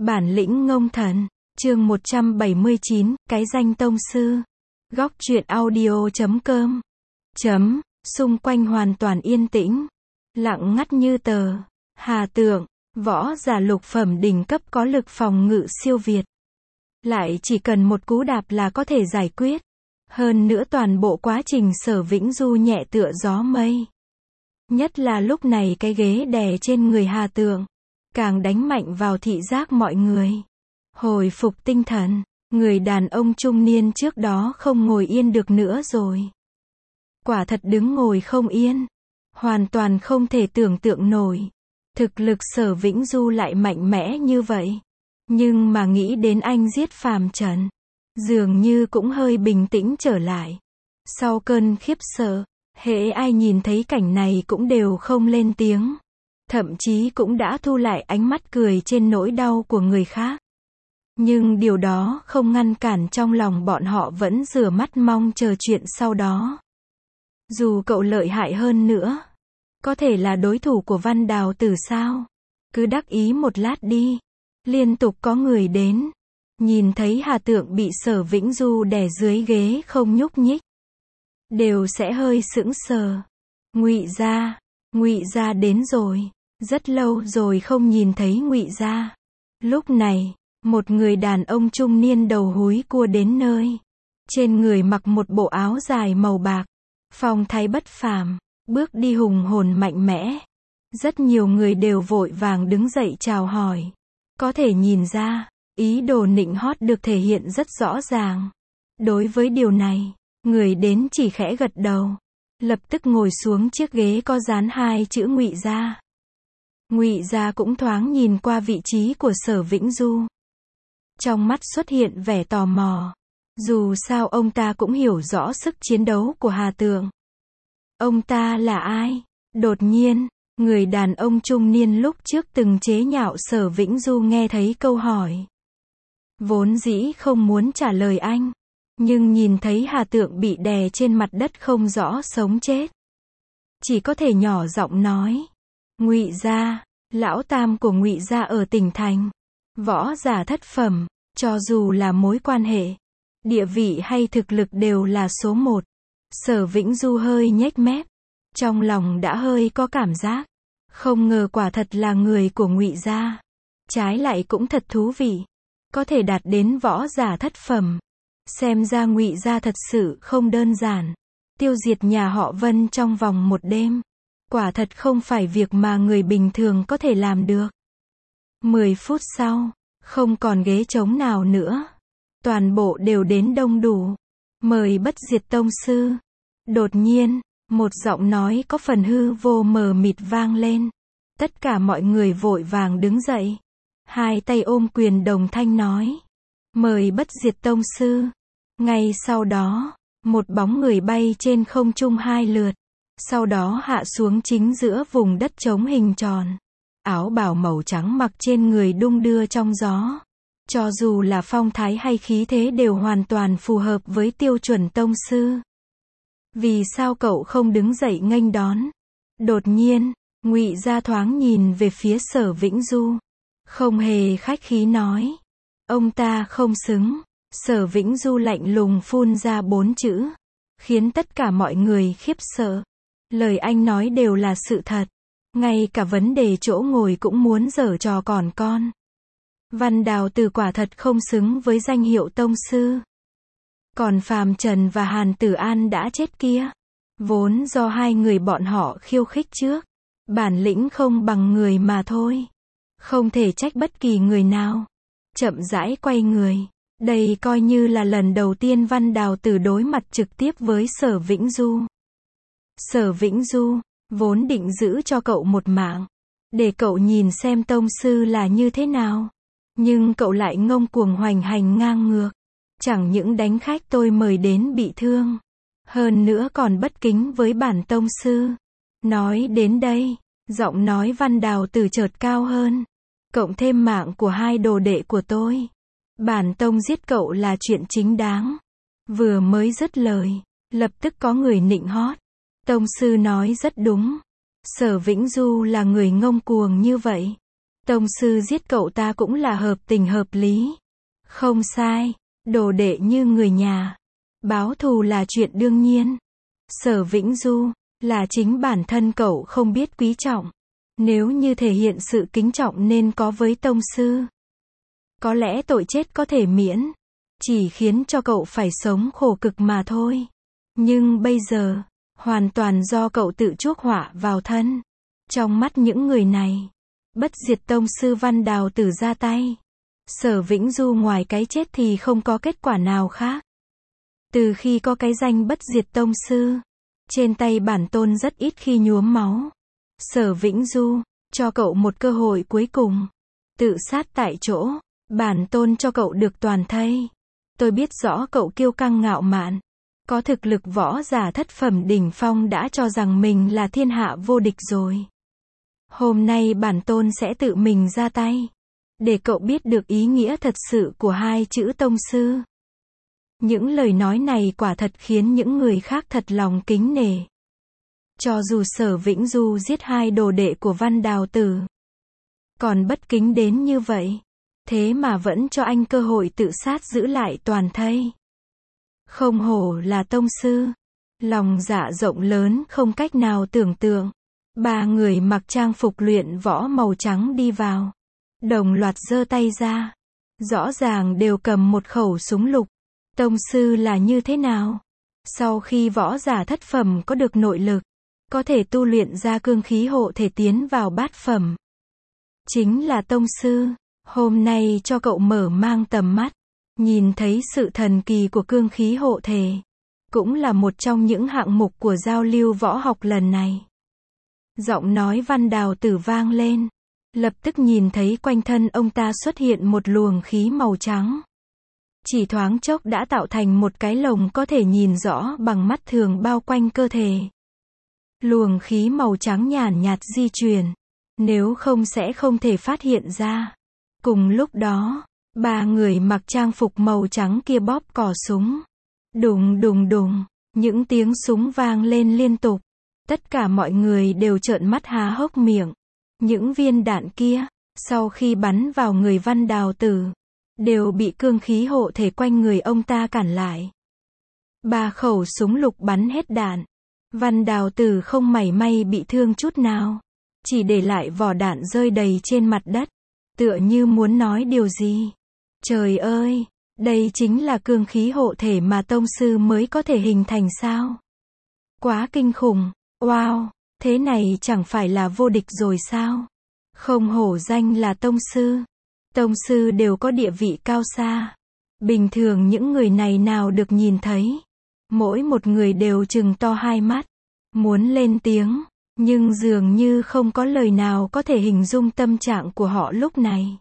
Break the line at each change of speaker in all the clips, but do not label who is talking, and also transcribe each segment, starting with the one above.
Bản lĩnh ngông thần, chương 179, cái danh tông sư. Góc truyện audio.com. Xung quanh hoàn toàn yên tĩnh, lặng ngắt như tờ. Hà Tượng, võ giả lục phẩm đỉnh cấp có lực phòng ngự siêu việt. Lại chỉ cần một cú đạp là có thể giải quyết. Hơn nữa toàn bộ quá trình Sở Vĩnh Du nhẹ tựa gió mây. Nhất là lúc này cái ghế đè trên người Hà Tượng, càng đánh mạnh vào thị giác mọi người. Hồi phục tinh thần, người đàn ông trung niên trước đó không ngồi yên được nữa rồi. Quả thật đứng ngồi không yên. Hoàn toàn không thể tưởng tượng nổi. Thực lực Sở Vĩnh Du lại mạnh mẽ như vậy. Nhưng mà nghĩ đến anh giết Phàm Trần, dường như cũng hơi bình tĩnh trở lại. Sau cơn khiếp sợ, hễ ai nhìn thấy cảnh này cũng đều không lên tiếng. Thậm chí cũng đã thu lại ánh mắt cười trên nỗi đau của người khác. Nhưng điều đó không ngăn cản trong lòng bọn họ vẫn rửa mắt mong chờ chuyện sau đó. Dù cậu lợi hại hơn nữa, có thể là đối thủ của Văn Đào Tử sao? Cứ đắc ý một lát đi. Liên tục có người đến. Nhìn thấy Hà Tượng bị Sở Vĩnh Du đè dưới ghế không nhúc nhích, đều sẽ hơi sững sờ. Ngụy Gia đến rồi. Rất lâu rồi không nhìn thấy Ngụy Gia. Lúc này, một người đàn ông trung niên đầu húi cua đến nơi. Trên người mặc một bộ áo dài màu bạc, phong thái bất phàm, bước đi hùng hồn mạnh mẽ. Rất nhiều người đều vội vàng đứng dậy chào hỏi. Có thể nhìn ra, ý đồ nịnh hót được thể hiện rất rõ ràng. Đối với điều này, người đến chỉ khẽ gật đầu, lập tức ngồi xuống chiếc ghế có dán hai chữ Ngụy Gia. Ngụy Gia cũng thoáng nhìn qua vị trí của Sở Vĩnh Du. Trong mắt xuất hiện vẻ tò mò. Dù sao ông ta cũng hiểu rõ sức chiến đấu của Hà Tượng. Ông ta là ai? Đột nhiên, người đàn ông trung niên lúc trước từng chế nhạo Sở Vĩnh Du nghe thấy câu hỏi. Vốn dĩ không muốn trả lời anh. Nhưng nhìn thấy Hà Tượng bị đè trên mặt đất không rõ sống chết, chỉ có thể nhỏ giọng nói. Ngụy Gia, lão tam của Ngụy Gia ở tỉnh thành. Võ giả thất phẩm, cho dù là mối quan hệ, địa vị hay thực lực đều là số một. Sở Vĩnh Du hơi nhếch mép. Trong lòng đã hơi có cảm giác. Không ngờ quả thật là người của Ngụy Gia. Trái lại cũng thật thú vị. Có thể đạt đến võ giả thất phẩm. Xem ra Ngụy Gia thật sự không đơn giản. Tiêu diệt nhà họ Vân trong vòng một đêm. Quả thật không phải việc mà người bình thường có thể làm được. 10 phút sau, không còn ghế trống nào nữa. Toàn bộ đều đến đông đủ. Mời Bất Diệt Tông Sư. Đột nhiên, một giọng nói có phần hư vô mờ mịt vang lên. Tất cả mọi người vội vàng đứng dậy. Hai tay ôm quyền đồng thanh nói. Mời Bất Diệt Tông Sư. Ngay sau đó, một bóng người bay trên không trung 2 lượt. Sau đó hạ xuống chính giữa vùng đất trống hình tròn. Áo bào màu trắng mặc trên người đung đưa trong gió. Cho dù là phong thái hay khí thế đều hoàn toàn phù hợp với tiêu chuẩn tông sư. Vì sao cậu không đứng dậy nghênh đón? Đột nhiên, Ngụy Gia thoáng nhìn về phía Sở Vĩnh Du. Không hề khách khí nói. Ông ta không xứng. Sở Vĩnh Du lạnh lùng phun ra 4 chữ. Khiến tất cả mọi người khiếp sợ. Lời anh nói đều là sự thật. Ngay cả vấn đề chỗ ngồi cũng muốn giở trò còn con. Văn Đào Tử quả thật không xứng với danh hiệu tông sư. Còn Phàm Trần và Hàn Tử An đã chết kia. Vốn do hai người bọn họ khiêu khích trước. Bản lĩnh không bằng người mà thôi. Không thể trách bất kỳ người nào. Chậm rãi quay người. Đây coi như là lần đầu tiên Văn Đào Tử đối mặt trực tiếp với Sở Vĩnh Du. Sở Vĩnh Du, vốn định giữ cho cậu một mạng. Để cậu nhìn xem tông sư là như thế nào. Nhưng cậu lại ngông cuồng hoành hành ngang ngược. Chẳng những đánh khách tôi mời đến bị thương. Hơn nữa còn bất kính với bản tông sư. Nói đến đây, giọng nói Văn Đào Tử chợt cao hơn. Cộng thêm mạng của hai đồ đệ của tôi. Bản tông giết cậu là chuyện chính đáng. Vừa mới dứt lời, lập tức có người nịnh hót. Tông sư nói rất đúng. Sở Vĩnh Du là người ngông cuồng như vậy. Tông sư giết cậu ta cũng là hợp tình hợp lý. Không sai, đồ đệ như người nhà. Báo thù là chuyện đương nhiên. Sở Vĩnh Du, là chính bản thân cậu không biết quý trọng. Nếu như thể hiện sự kính trọng nên có với tông sư, có lẽ tội chết có thể miễn, chỉ khiến cho cậu phải sống khổ cực mà thôi. Nhưng bây giờ, hoàn toàn do cậu tự chuốc họa vào thân. Trong mắt những người này, bất diệt tông sư Văn Đào Tử ra tay, Sở Vĩnh Du ngoài cái chết thì không có kết quả nào khác. Từ khi có cái danh bất diệt tông sư, trên tay bản tôn rất ít khi nhuốm máu. Sở Vĩnh Du, cho cậu một cơ hội cuối cùng. Tự sát tại chỗ, bản tôn cho cậu được toàn thây. Tôi biết rõ cậu kiêu căng ngạo mạn, có thực lực võ giả thất phẩm đỉnh phong đã cho rằng mình là thiên hạ vô địch rồi. Hôm nay bản tôn sẽ tự mình ra tay, để cậu biết được ý nghĩa thật sự của hai chữ tông sư. Những lời nói này quả thật khiến những người khác thật lòng kính nể. Cho dù Sở Vĩnh Du giết hai đồ đệ của Văn Đào Tử, còn bất kính đến như vậy, thế mà vẫn cho anh cơ hội tự sát giữ lại toàn thây. Không hổ là tông sư, lòng dạ rộng lớn không cách nào tưởng tượng. Ba người mặc trang phục luyện võ màu trắng đi vào, đồng loạt giơ tay ra, rõ ràng đều cầm một khẩu súng lục. Tông sư là như thế nào? Sau khi võ giả thất phẩm có được nội lực, có thể tu luyện ra cương khí hộ thể tiến vào bát phẩm. Chính là tông sư. Hôm nay cho cậu mở mang tầm mắt, nhìn thấy sự thần kỳ của cương khí hộ thể. Cũng là một trong những hạng mục của giao lưu võ học lần này. Giọng nói Văn Đào Tử vang lên. Lập tức nhìn thấy quanh thân ông ta xuất hiện một luồng khí màu trắng. Chỉ thoáng chốc đã tạo thành một cái lồng có thể nhìn rõ bằng mắt thường bao quanh cơ thể. Luồng khí màu trắng nhàn nhạt di chuyển, nếu không sẽ không thể phát hiện ra. Cùng lúc đó, ba người mặc trang phục màu trắng kia bóp cò súng. Đùng đùng đùng, những tiếng súng vang lên liên tục. Tất cả mọi người đều trợn mắt há hốc miệng. Những viên đạn kia, sau khi bắn vào người Văn Đào Tử, đều bị cương khí hộ thể quanh người ông ta cản lại. Ba khẩu súng lục bắn hết đạn. Văn Đào Tử không mảy may bị thương chút nào, chỉ để lại vỏ đạn rơi đầy trên mặt đất, tựa như muốn nói điều gì. Trời ơi, đây chính là cương khí hộ thể mà tông sư mới có thể hình thành sao? Quá kinh khủng, wow, thế này chẳng phải là vô địch rồi sao? Không hổ danh là tông sư. Tông sư đều có địa vị cao xa. Bình thường những người này nào được nhìn thấy. Mỗi một người đều trừng to hai mắt, muốn lên tiếng, nhưng dường như không có lời nào có thể hình dung tâm trạng của họ lúc này.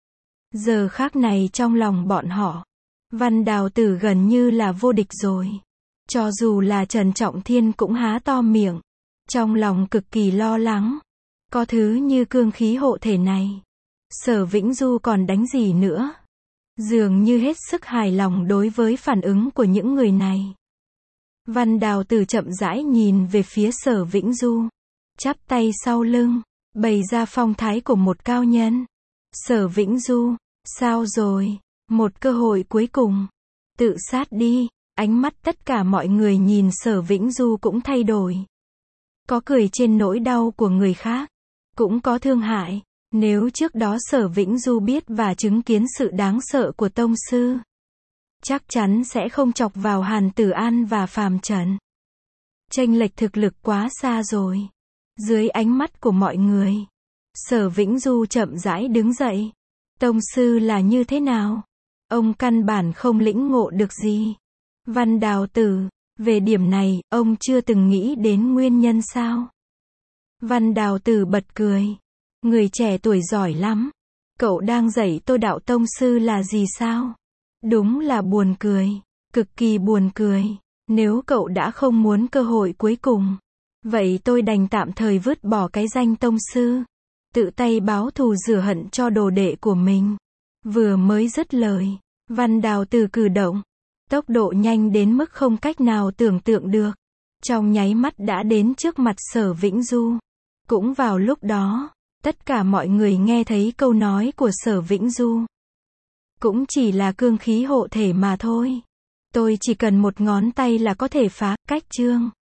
Giờ khắc này trong lòng bọn họ, Văn Đào Tử gần như là vô địch rồi. Cho dù là Trần Trọng Thiên cũng há to miệng, trong lòng cực kỳ lo lắng. Có thứ như cương khí hộ thể này, Sở Vĩnh Du còn đánh gì nữa? Dường như hết sức hài lòng đối với phản ứng của những người này. Văn Đào Tử chậm rãi nhìn về phía Sở Vĩnh Du, chắp tay sau lưng, bày ra phong thái của một cao nhân. Sở Vĩnh Du, sao rồi? Một cơ hội cuối cùng. Tự sát đi. Ánh mắt tất cả mọi người nhìn Sở Vĩnh Du cũng thay đổi. Có cười trên nỗi đau của người khác, cũng có thương hại. Nếu trước đó Sở Vĩnh Du biết và chứng kiến sự đáng sợ của tông sư, chắc chắn sẽ không chọc vào Hàn Tử An và Phàm Trần. Chênh lệch thực lực quá xa rồi. Dưới ánh mắt của mọi người, Sở Vĩnh Du chậm rãi đứng dậy. Tông sư là như thế nào? Ông căn bản không lĩnh ngộ được gì. Văn Đào Tử, về điểm này, ông chưa từng nghĩ đến nguyên nhân sao? Văn Đào Tử bật cười. Người trẻ tuổi giỏi lắm. Cậu đang dạy tôi đạo tông sư là gì sao? Đúng là buồn cười. Cực kỳ buồn cười. Nếu cậu đã không muốn cơ hội cuối cùng, vậy tôi đành tạm thời vứt bỏ cái danh tông sư, tự tay báo thù rửa hận cho đồ đệ của mình. Vừa mới dứt lời, Văn Đào Tử cử động, tốc độ nhanh đến mức không cách nào tưởng tượng được. Trong nháy mắt đã đến trước mặt Sở Vĩnh Du. Cũng vào lúc đó, Tất cả mọi người nghe thấy câu nói của Sở Vĩnh Du. Cũng chỉ là cương khí hộ thể mà thôi. Tôi chỉ cần một ngón tay là có thể phá, cách chương.